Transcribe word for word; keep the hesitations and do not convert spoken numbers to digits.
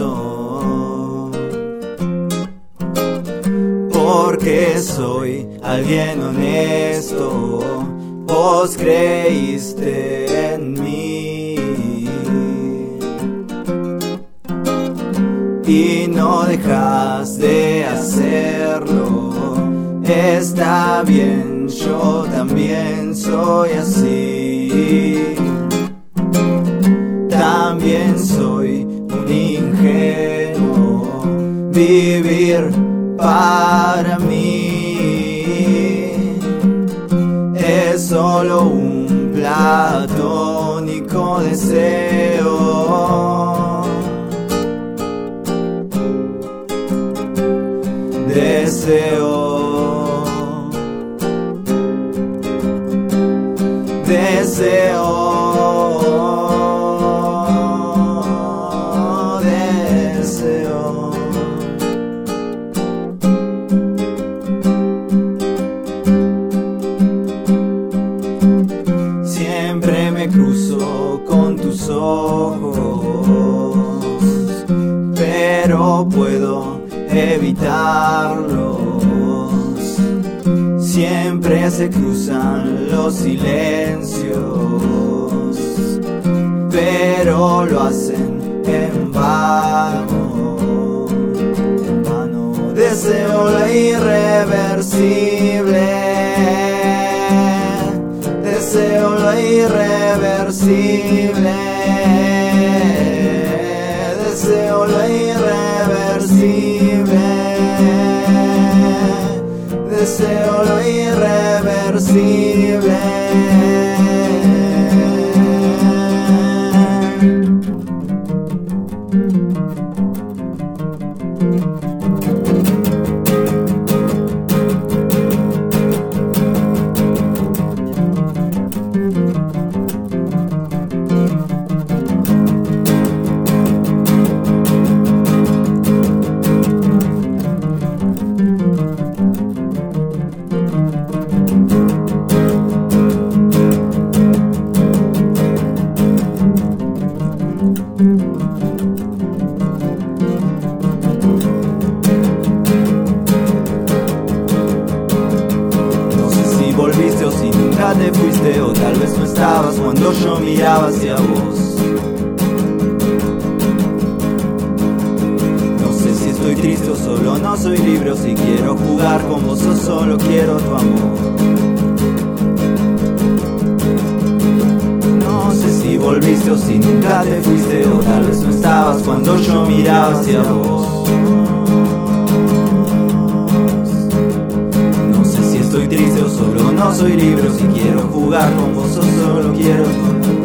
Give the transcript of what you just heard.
eso, porque soy alguien honesto. Vos creíste en mí y no dejas de hacerlo. Está bien, yo también soy así. También soy un ingenuo. Vivir para mí es solo un platónico deseo. Deseo, deseo, deseo. Siempre me cruzo con tus ojos, pero puedo evitarlos. Siempre se cruzan los silencios, pero lo hacen en vano, en vano. Deseo lo irreversible, deseo lo irreversible, deseo lo irreversible, deseo lo irreversible. Volviste o si nunca te fuiste, o tal vez no estabas cuando yo miraba hacia vos. No sé si estoy triste o solo no soy libre, o si quiero jugar con vos o solo quiero tu amor. No sé si volviste o si nunca te fuiste, o tal vez no estabas cuando yo miraba hacia vos. Estoy triste o solo no soy libre, o si quiero jugar con vos o solo quiero tu amor.